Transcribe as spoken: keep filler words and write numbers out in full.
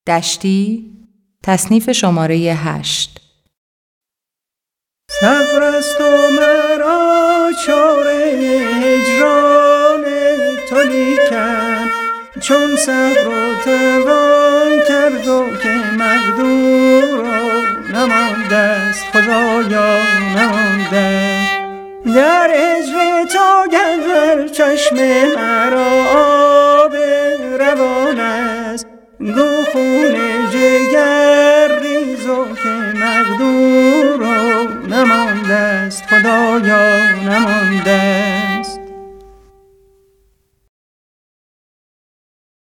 دشتی، تصنیف شماره هشت. صبر است و مرا چاره هجران تو لیکن، چون صبر و توان کرد و که مقدور و نمانده است خدایا نمانده. در هجر تو گر چشم مرا آب روان است، گو خون جگر ریز و که مقدور و نمانده است خدایا نمانده.